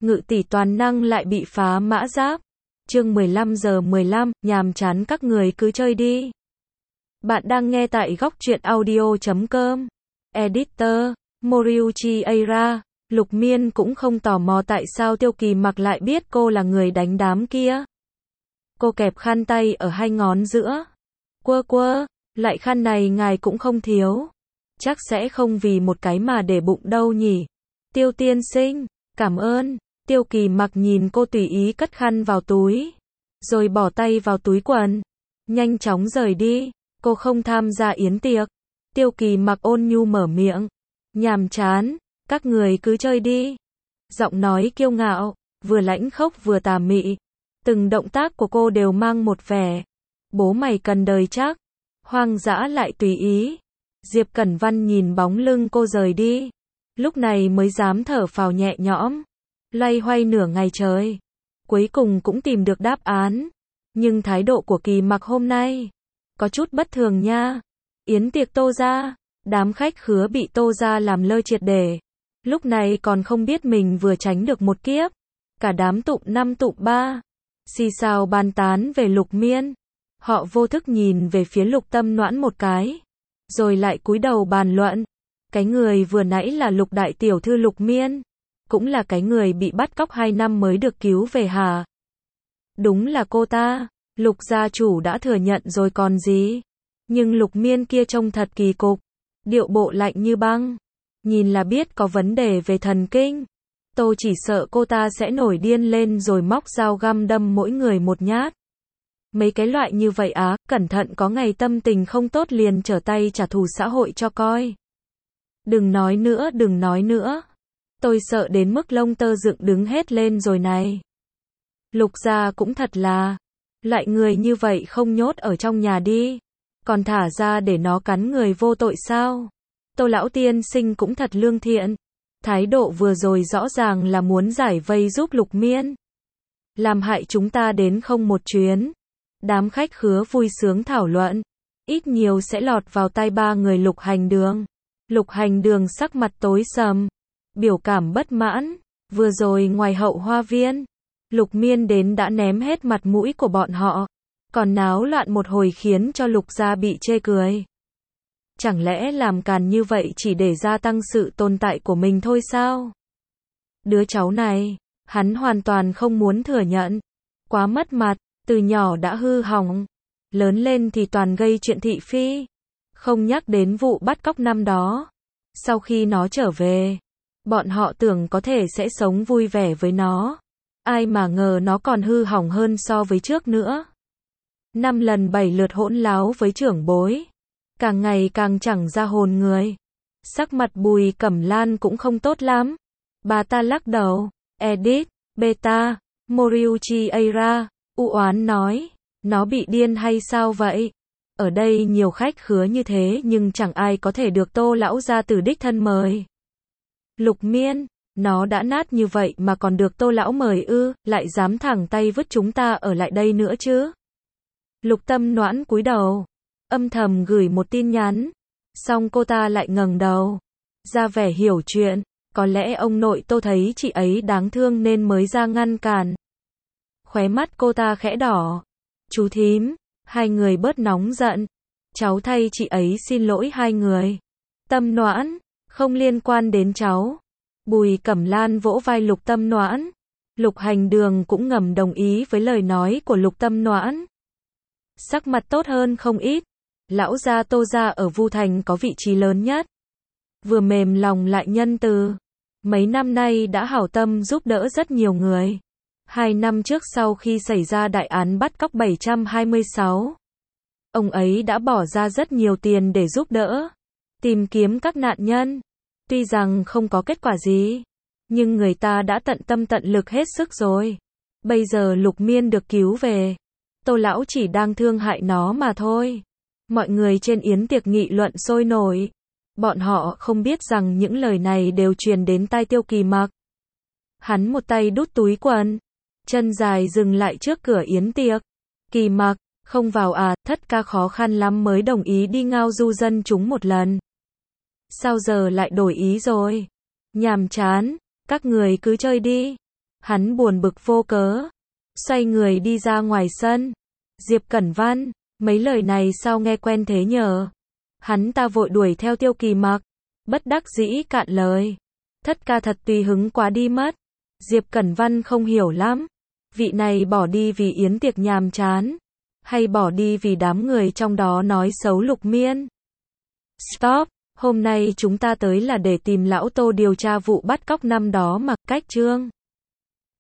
Ngự tỷ toàn năng lại bị phá mã giáp. Chương 15:15, nhàm chán các người cứ chơi đi. Bạn đang nghe tại góc truyện audio.com. Editor, Moriuchi Eira. Lục Miên cũng không tò mò tại sao Tiêu Kỳ Mặc lại biết cô là người đánh đám kia. Cô kẹp khăn tay ở hai ngón giữa. Quơ, lại khăn này ngài cũng không thiếu. Chắc sẽ không vì một cái mà để bụng đâu nhỉ. Tiêu tiên sinh, cảm ơn. Tiêu Kỳ Mặc nhìn cô tùy ý cất khăn vào túi, rồi bỏ tay vào túi quần, nhanh chóng rời đi. Cô không tham gia yến tiệc. Tiêu Kỳ Mặc ôn nhu mở miệng. Nhàm chán, các người cứ chơi đi. Giọng nói kiêu ngạo, vừa lãnh khốc vừa tà mị. Từng động tác của cô đều mang một vẻ bố mày cần đời chắc, hoang dã lại tùy ý. Diệp Cẩn Văn nhìn bóng lưng cô rời đi, lúc này mới dám thở phào nhẹ nhõm. Loay hoay nửa ngày trời, cuối cùng cũng tìm được đáp án. Nhưng thái độ của Kỳ Mặc hôm nay có chút bất thường nha. Yến tiệc Tô gia, đám khách khứa bị Tô gia làm lơ triệt để. Lúc này còn không biết mình vừa tránh được một kiếp. Cả đám tụng năm tụng ba, xì xào bàn tán về Lục Miên. Họ vô thức nhìn về phía Lục Tâm Noãn một cái, rồi lại cúi đầu bàn luận. Cái người vừa nãy là Lục đại tiểu thư Lục Miên, cũng là cái người bị bắt cóc 2 năm mới được cứu về hả? Đúng là cô ta, Lục gia chủ đã thừa nhận rồi còn gì. Nhưng Lục Miên kia trông thật kỳ cục, điệu bộ lạnh như băng, nhìn là biết có vấn đề về thần kinh. Tôi chỉ sợ cô ta sẽ nổi điên lên rồi móc dao găm đâm mỗi người một nhát. Mấy cái loại như vậy á, cẩn thận có ngày tâm tình không tốt liền trở tay trả thù xã hội cho coi. Đừng nói nữa. Tôi sợ đến mức lông tơ dựng đứng hết lên rồi này. Lục gia cũng thật là, loại người như vậy không nhốt ở trong nhà đi, còn thả ra để nó cắn người vô tội sao? Tô lão tiên sinh cũng thật lương thiện. Thái độ vừa rồi rõ ràng là muốn giải vây giúp Lục Miên, làm hại chúng ta đến không một chuyến. Đám khách khứa vui sướng thảo luận, ít nhiều sẽ lọt vào tai ba người Lục Hành Đường. Lục Hành Đường sắc mặt tối sầm, biểu cảm bất mãn. Vừa rồi ngoài hậu hoa viên, Lục Miên đến đã ném hết mặt mũi của bọn họ, còn náo loạn một hồi khiến cho Lục gia bị chê cười. Chẳng lẽ làm càn như vậy chỉ để gia tăng sự tồn tại của mình thôi sao? Đứa cháu này, hắn hoàn toàn không muốn thừa nhận. Quá mất mặt, từ nhỏ đã hư hỏng, lớn lên thì toàn gây chuyện thị phi. Không nhắc đến vụ bắt cóc năm đó. Sau khi nó trở về, bọn họ tưởng có thể sẽ sống vui vẻ với nó. Ai mà ngờ nó còn hư hỏng hơn so với trước nữa. 5 lần 7 lượt hỗn láo với trưởng bối, càng ngày càng chẳng ra hồn người. Sắc mặt Bùi Cẩm Lan cũng không tốt lắm. Bà ta lắc đầu. Edit, beta, Moriuchi Eira, u oán nói. Nó bị điên hay sao vậy? Ở đây nhiều khách khứa như thế nhưng chẳng ai có thể được Tô lão gia tử đích thân mời. Lục Miên, nó đã nát như vậy mà còn được Tô lão mời ư, lại dám thẳng tay vứt chúng ta ở lại đây nữa chứ? Lục Tâm Noãn cúi đầu, âm thầm gửi một tin nhắn. Xong cô ta lại ngẩng đầu, ra vẻ hiểu chuyện. Có lẽ ông nội Tô thấy chị ấy đáng thương nên mới ra ngăn cản. Khóe mắt cô ta khẽ đỏ. Chú thím, hai người bớt nóng giận. Cháu thay chị ấy xin lỗi hai người. Tâm Noãn, không liên quan đến cháu. Bùi Cẩm Lan vỗ vai Lục Tâm Noãn. Lục Hành Đường cũng ngầm đồng ý với lời nói của Lục Tâm Noãn. Sắc mặt tốt hơn không ít. Lão gia Tô gia ở Vu Thành có vị trí lớn nhất, vừa mềm lòng lại nhân từ. Mấy năm nay đã hảo tâm giúp đỡ rất nhiều người. 2 năm trước sau khi xảy ra đại án bắt cóc 726, ông ấy đã bỏ ra rất nhiều tiền để giúp đỡ, tìm kiếm các nạn nhân. Tuy rằng không có kết quả gì, nhưng người ta đã tận tâm tận lực hết sức rồi. Bây giờ Lục Miên được cứu về, Tô lão chỉ đang thương hại nó mà thôi. Mọi người trên yến tiệc nghị luận sôi nổi. Bọn họ không biết rằng những lời này đều truyền đến tai Tiêu Kỳ Mặc. Hắn một tay đút túi quần, chân dài dừng lại trước cửa yến tiệc. Kỳ Mặc, không vào à? Thất ca khó khăn lắm mới đồng ý đi ngao du dân chúng một lần. Sao giờ lại đổi ý rồi? Nhàm chán, các người cứ chơi đi. Hắn buồn bực vô cớ, xoay người đi ra ngoài sân. Diệp Cẩn Văn, mấy lời này sao nghe quen thế nhờ? Hắn ta vội đuổi theo Tiêu Kỳ Mặc, bất đắc dĩ cạn lời. Thất ca thật tùy hứng quá đi mất. Diệp Cẩn Văn không hiểu lắm. Vị này bỏ đi vì yến tiệc nhàm chán, hay bỏ đi vì đám người trong đó nói xấu Lục Miên? Stop, hôm nay chúng ta tới là để tìm lão Tô điều tra vụ bắt cóc năm đó mà. Cách chương